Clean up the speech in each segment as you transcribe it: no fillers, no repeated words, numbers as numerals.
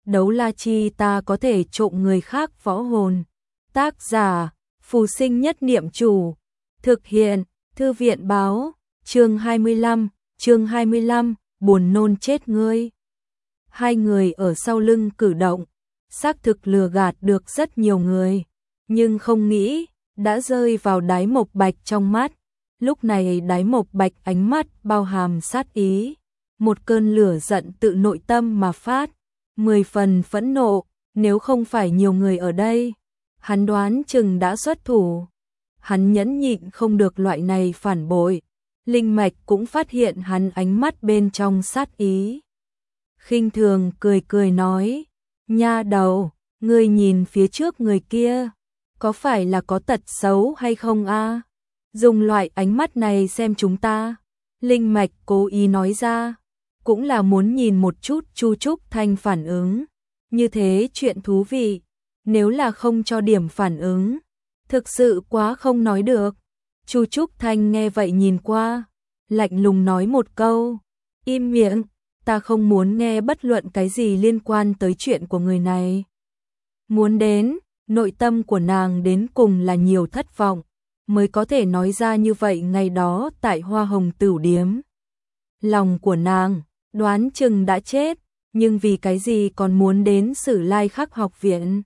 đấu la chi ta có thể trộm người khác võ hồn. Tác giả, Phù Sinh Nhất Niệm Chủ. Thực hiện, Thư viện báo, chương 25, buồn nôn chết ngươi. Hai người ở sau lưng cử động, xác thực lừa gạt được rất nhiều người, nhưng không nghĩ, đã rơi vào Đái Mộc Bạch trong mắt. Lúc này Đái Mộc Bạch ánh mắt bao hàm sát ý, một cơn lửa giận tự nội tâm mà phát, 10 phần phẫn nộ, nếu không phải nhiều người ở đây, hắn đoán chừng đã xuất thủ. Hắn nhẫn nhịn không được loại này phản bội, linh mạch cũng phát hiện hắn ánh mắt bên trong sát ý. Khinh thường cười cười nói, nha đầu, ngươi nhìn phía trước người kia, có phải là có tật xấu hay không a? Dùng loại ánh mắt này xem chúng ta. Linh mạch cố ý nói ra, cũng là muốn nhìn một chút Chu Trúc Thanh phản ứng. Như thế chuyện thú vị, nếu là không cho điểm phản ứng, thực sự quá không nói được. Chu Trúc Thanh nghe vậy nhìn qua, lạnh lùng nói một câu, im miệng, ta không muốn nghe bất luận cái gì liên quan tới chuyện của người này. Muốn đến, nội tâm của nàng đến cùng là nhiều thất vọng, mới có thể nói ra như vậy ngày đó tại Hoa Hồng Tửu Điếm. Lòng của nàng, đoán chừng đã chết, nhưng vì cái gì còn muốn đến Sử Lai Khắc học viện?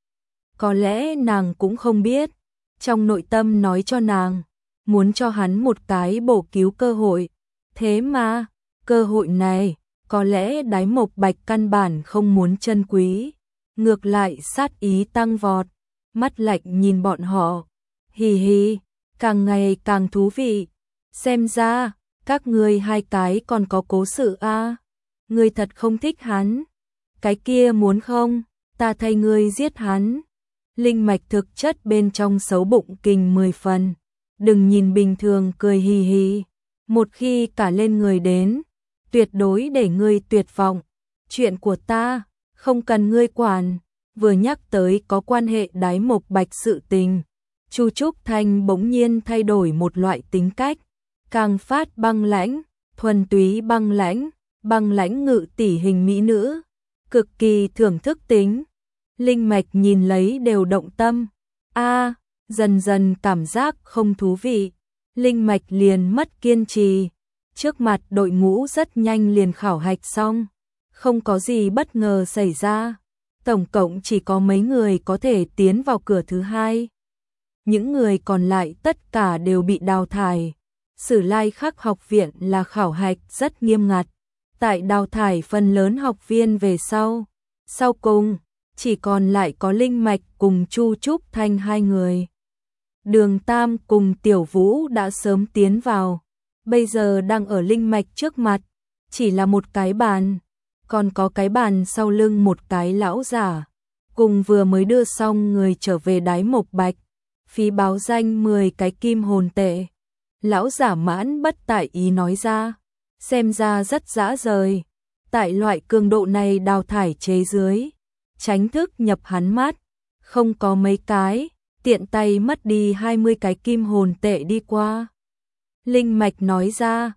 Có lẽ nàng cũng không biết, trong nội tâm nói cho nàng, muốn cho hắn một cái bổ cứu cơ hội. Thế mà, cơ hội này, có lẽ Đái Mộc Bạch căn bản không muốn trân quý, ngược lại sát ý tăng vọt, mắt lạnh nhìn bọn họ. Hì hì, càng ngày càng thú vị, xem ra, các ngươi hai cái còn có cố sự a. Ngươi thật không thích hắn, cái kia muốn không, ta thay ngươi giết hắn. Linh mạch thực chất bên trong xấu bụng kình 10 phần, đừng nhìn bình thường cười hì hì, một khi cả lên người đến, tuyệt đối để ngươi tuyệt vọng. Chuyện của ta, không cần ngươi quản. Vừa nhắc tới có quan hệ Đái Mộc Bạch sự tình, Chu Trúc Thanh bỗng nhiên thay đổi một loại tính cách, càng phát băng lãnh, thuần túy băng lãnh ngự tỷ hình mỹ nữ, cực kỳ thưởng thức tính. Linh mạch nhìn lấy đều động tâm, dần dần cảm giác không thú vị, linh mạch liền mất kiên trì. Trước mặt đội ngũ rất nhanh liền khảo hạch xong, không có gì bất ngờ xảy ra, tổng cộng chỉ có mấy người có thể tiến vào cửa thứ hai. Những người còn lại tất cả đều bị đào thải. Sử Lai Khắc học viện là khảo hạch rất nghiêm ngặt, tại đào thải phần lớn học viên về sau cùng, chỉ còn lại có Linh Mạch cùng Chu Trúc Thanh hai người. Đường Tam cùng Tiểu Vũ đã sớm tiến vào, bây giờ đang ở Linh Mạch trước mặt, chỉ là một cái bàn, còn có cái bàn sau lưng một cái lão giả, cùng vừa mới đưa xong người trở về Đái Mộc Bạch, phí báo danh 10 cái kim hồn tệ. Lão giả mãn bất tại ý nói ra, xem ra rất dã rời, tại loại cường độ này đào thải chế dưới, tránh thức nhập hắn mắt, không có mấy cái, tiện tay mất đi 20 cái kim hồn tệ đi qua. Linh mạch nói ra,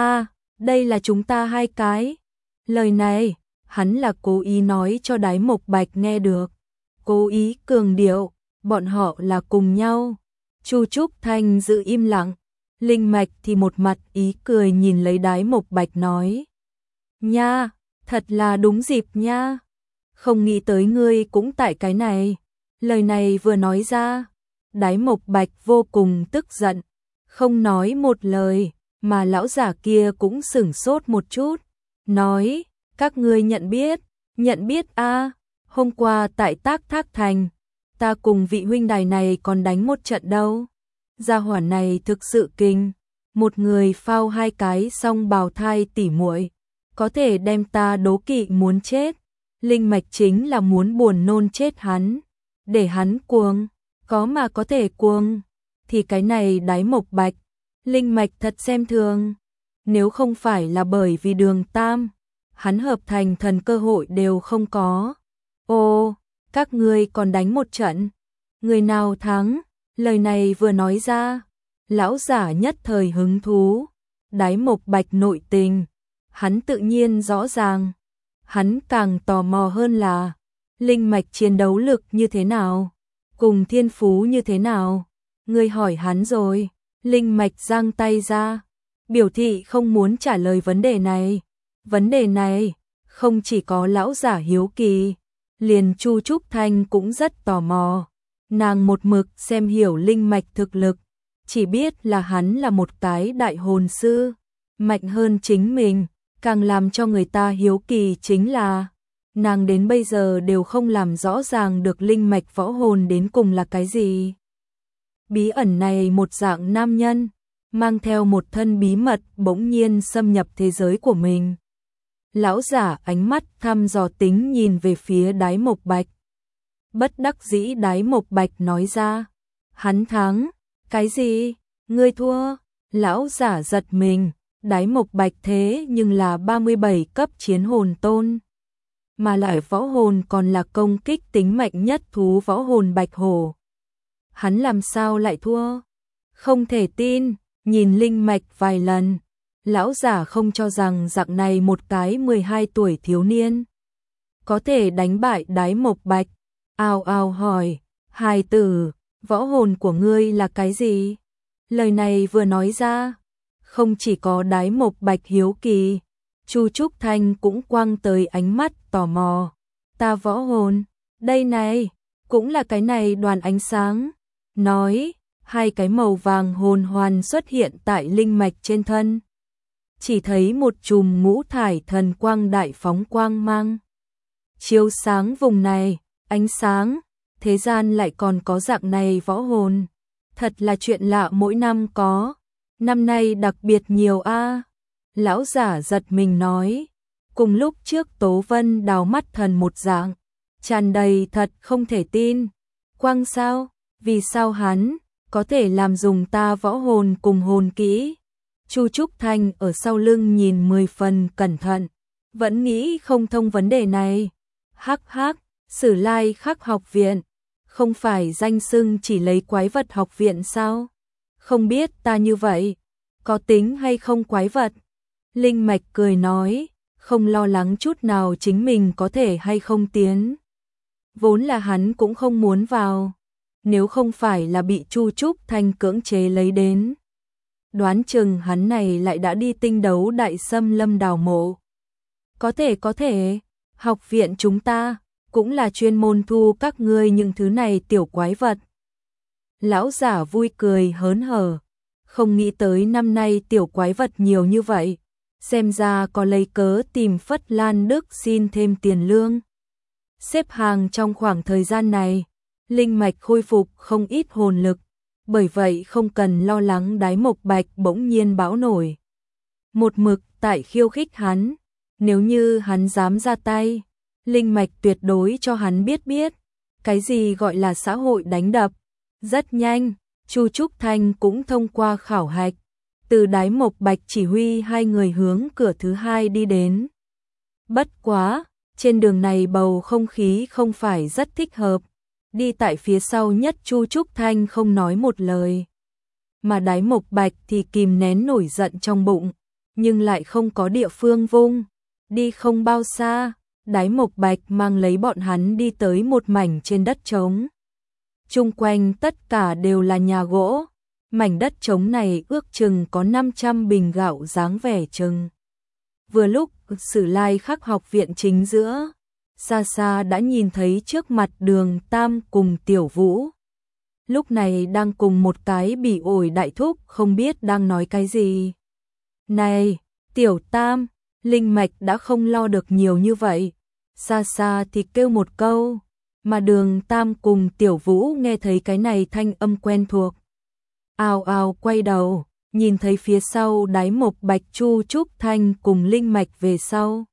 đây là chúng ta hai cái. Lời này, hắn là cố ý nói cho Đái Mộc Bạch nghe được, cố ý cường điệu, bọn họ là cùng nhau. Chu Trúc Thanh giữ im lặng, Linh mạch thì một mặt ý cười nhìn lấy Đái Mộc Bạch nói, nha, thật là đúng dịp nha, không nghĩ tới ngươi cũng tại cái này. Lời này vừa nói ra, Đái Mộc Bạch vô cùng tức giận, không nói một lời, mà lão giả kia cũng sửng sốt một chút, nói, các ngươi nhận biết hôm qua tại Tác Thác Thành, ta cùng vị huynh đài này còn đánh một trận đâu. Gia hỏa này thực sự kinh, một người phao hai cái song bào thai tỉ muội, có thể đem ta đố kỵ muốn chết. Linh mạch chính là muốn buồn nôn chết hắn, để hắn cuồng, có mà có thể cuồng, thì cái này Đái Mộc Bạch, linh mạch thật xem thường. Nếu không phải là bởi vì Đường Tam, hắn hợp thành thần cơ hội đều không có. Ô, các ngươi còn đánh một trận, người nào thắng? Lời này vừa nói ra, lão giả nhất thời hứng thú. Đái Mộc Bạch nội tình, hắn tự nhiên rõ ràng. Hắn càng tò mò hơn là linh mạch chiến đấu lực như thế nào, cùng thiên phú như thế nào. Ngươi hỏi hắn rồi. Linh mạch giang tay ra, biểu thị không muốn trả lời vấn đề này. Vấn đề này, không chỉ có lão giả hiếu kỳ, liền Chu Trúc Thanh cũng rất tò mò. Nàng một mực xem hiểu linh mạch thực lực, chỉ biết là hắn là một cái đại hồn sư, mạnh hơn chính mình. Càng làm cho người ta hiếu kỳ chính là nàng đến bây giờ đều không làm rõ ràng được linh mạch võ hồn đến cùng là cái gì. Bí ẩn này một dạng nam nhân, mang theo một thân bí mật bỗng nhiên xâm nhập thế giới của mình. Lão giả ánh mắt thăm dò tính nhìn về phía Đái Mộc Bạch. Bất đắc dĩ Đái Mộc Bạch nói ra, hắn thắng. Cái gì? Ngươi thua? Lão giả giật mình, Đái Mộc Bạch thế nhưng là 37 cấp chiến hồn tôn. Mà lại võ hồn còn là công kích tính mạnh nhất thú võ hồn bạch hổ. Hắn làm sao lại thua? Không thể tin, nhìn linh mạch vài lần. Lão giả không cho rằng dạng này một cái 12 tuổi thiếu niên có thể đánh bại Đái Mộc Bạch. Ào ào hỏi, hài tử, võ hồn của ngươi là cái gì? Lời này vừa nói ra, không chỉ có Đái Mộc Bạch hiếu kỳ, Chu Trúc Thanh cũng quăng tới ánh mắt tò mò. Ta võ hồn, đây này, cũng là cái này đoàn ánh sáng. Nói, hai cái màu vàng hồn hoàn xuất hiện tại linh mạch trên thân. Chỉ thấy một chùm ngũ thải thần quang đại phóng quang mang chiếu sáng vùng này. Ánh sáng, thế gian lại còn có dạng này võ hồn. Thật là chuyện lạ, mỗi năm có, năm nay đặc biệt nhiều a. Lão giả giật mình nói, cùng lúc trước Tố Vân đào mắt thần một dạng, tràn đầy thật không thể tin. Quang sao? Vì sao hắn có thể làm dùng ta võ hồn cùng hồn kỹ? Chu Trúc Thanh ở sau lưng nhìn 10 phần cẩn thận, vẫn nghĩ không thông vấn đề này. Hắc hắc, Sử Lai Khắc học viện, không phải danh xưng chỉ lấy quái vật học viện sao? Không biết ta như vậy, có tính hay không quái vật? Linh mạch cười nói, không lo lắng chút nào chính mình có thể hay không tiến. Vốn là hắn cũng không muốn vào, nếu không phải là bị Chu Trúc Thanh cưỡng chế lấy đến. Đoán chừng hắn này lại đã đi tinh đấu đại xâm lâm đào mộ. Có thể, học viện chúng ta cũng là chuyên môn thu các ngươi những thứ này tiểu quái vật. Lão giả vui cười hớn hở, không nghĩ tới năm nay tiểu quái vật nhiều như vậy, xem ra có lấy cớ tìm Phất Lan Đức xin thêm tiền lương. Xếp hàng trong khoảng thời gian này, linh mạch khôi phục không ít hồn lực, bởi vậy không cần lo lắng Đái Mộc Bạch bỗng nhiên bão nổi. Một mực tại khiêu khích hắn, nếu như hắn dám ra tay, linh mạch tuyệt đối cho hắn biết cái gì gọi là xã hội đánh đập. Rất nhanh, Chu Trúc Thanh cũng thông qua khảo hạch, từ Đái Mộc Bạch chỉ huy hai người hướng cửa thứ hai đi đến. Bất quá, trên đường này bầu không khí không phải rất thích hợp. Đi tại phía sau nhất Chu Trúc Thanh không nói một lời, mà Đái Mộc Bạch thì kìm nén nổi giận trong bụng, nhưng lại không có địa phương vung. Đi không bao xa, Đái Mộc Bạch mang lấy bọn hắn đi tới một mảnh trên đất trống. Chung quanh tất cả đều là nhà gỗ, mảnh đất trống này ước chừng có 500 bình gạo dáng vẻ chừng. Vừa lúc Sử Lai Khắc học viện chính giữa, xa xa đã nhìn thấy trước mặt Đường Tam cùng Tiểu Vũ. Lúc này đang cùng một cái bị ổi đại thúc không biết đang nói cái gì. Này, Tiểu Tam, linh mạch đã không lo được nhiều như vậy. Xa xa thì kêu một câu, mà Đường Tam cùng Tiểu Vũ nghe thấy cái này thanh âm quen thuộc. Ào ào quay đầu, nhìn thấy phía sau Đái Mộc Bạch Chu Trúc Thanh cùng linh mạch về sau.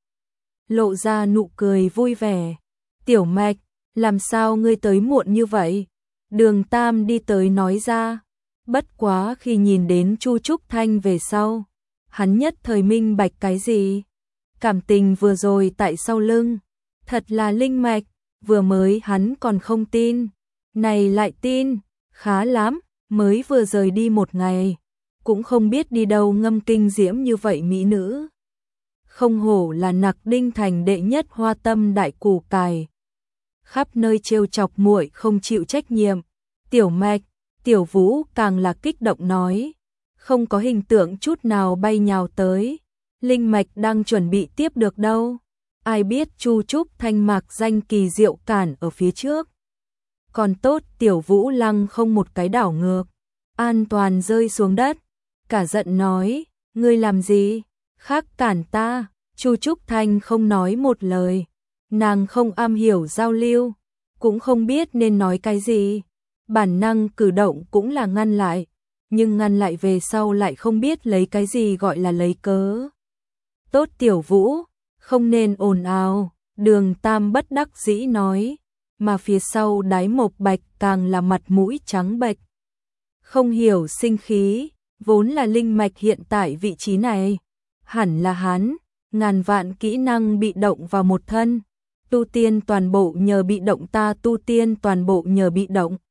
Lộ ra nụ cười vui vẻ. Tiểu Mạch, làm sao ngươi tới muộn như vậy? Đường Tam đi tới nói ra. Bất quá khi nhìn đến Chu Trúc Thanh về sau, hắn nhất thời minh bạch cái gì? Cảm tình vừa rồi tại sau lưng, thật là linh mạch, vừa mới hắn còn không tin, này lại tin, khá lắm, mới vừa rời đi một ngày, cũng không biết đi đâu ngâm kinh diễm như vậy mỹ nữ. không hổ là Nặc Đinh thành đệ nhất hoa tâm đại củ cải. Khắp nơi trêu chọc muội không chịu trách nhiệm. Tiểu Mạch, Tiểu Vũ càng là kích động nói, không có hình tượng chút nào bay nhào tới. Linh mạch đang chuẩn bị tiếp được đâu. Ai biết Chu Trúc Thanh mạc danh kỳ diệu cản ở phía trước. Còn tốt Tiểu Vũ Lăng không một cái đảo ngược, an toàn rơi xuống đất. Cả giận nói, ngươi làm gì? Khác cản ta. Chu Trúc Thanh không nói một lời. Nàng không am hiểu giao lưu, cũng không biết nên nói cái gì. Bản năng cử động cũng là ngăn lại, nhưng ngăn lại về sau lại không biết lấy cái gì gọi là lấy cớ. Tốt Tiểu Vũ, không nên ồn ào, Đường Tam bất đắc dĩ nói, mà phía sau Đái Mộc Bạch càng là mặt mũi trắng bệch. Không hiểu sinh khí, vốn là linh mạch hiện tại vị trí này, hẳn là hắn, ngàn vạn kỹ năng bị động vào một thân, tu tiên toàn bộ nhờ bị động, ta tu tiên toàn bộ nhờ bị động.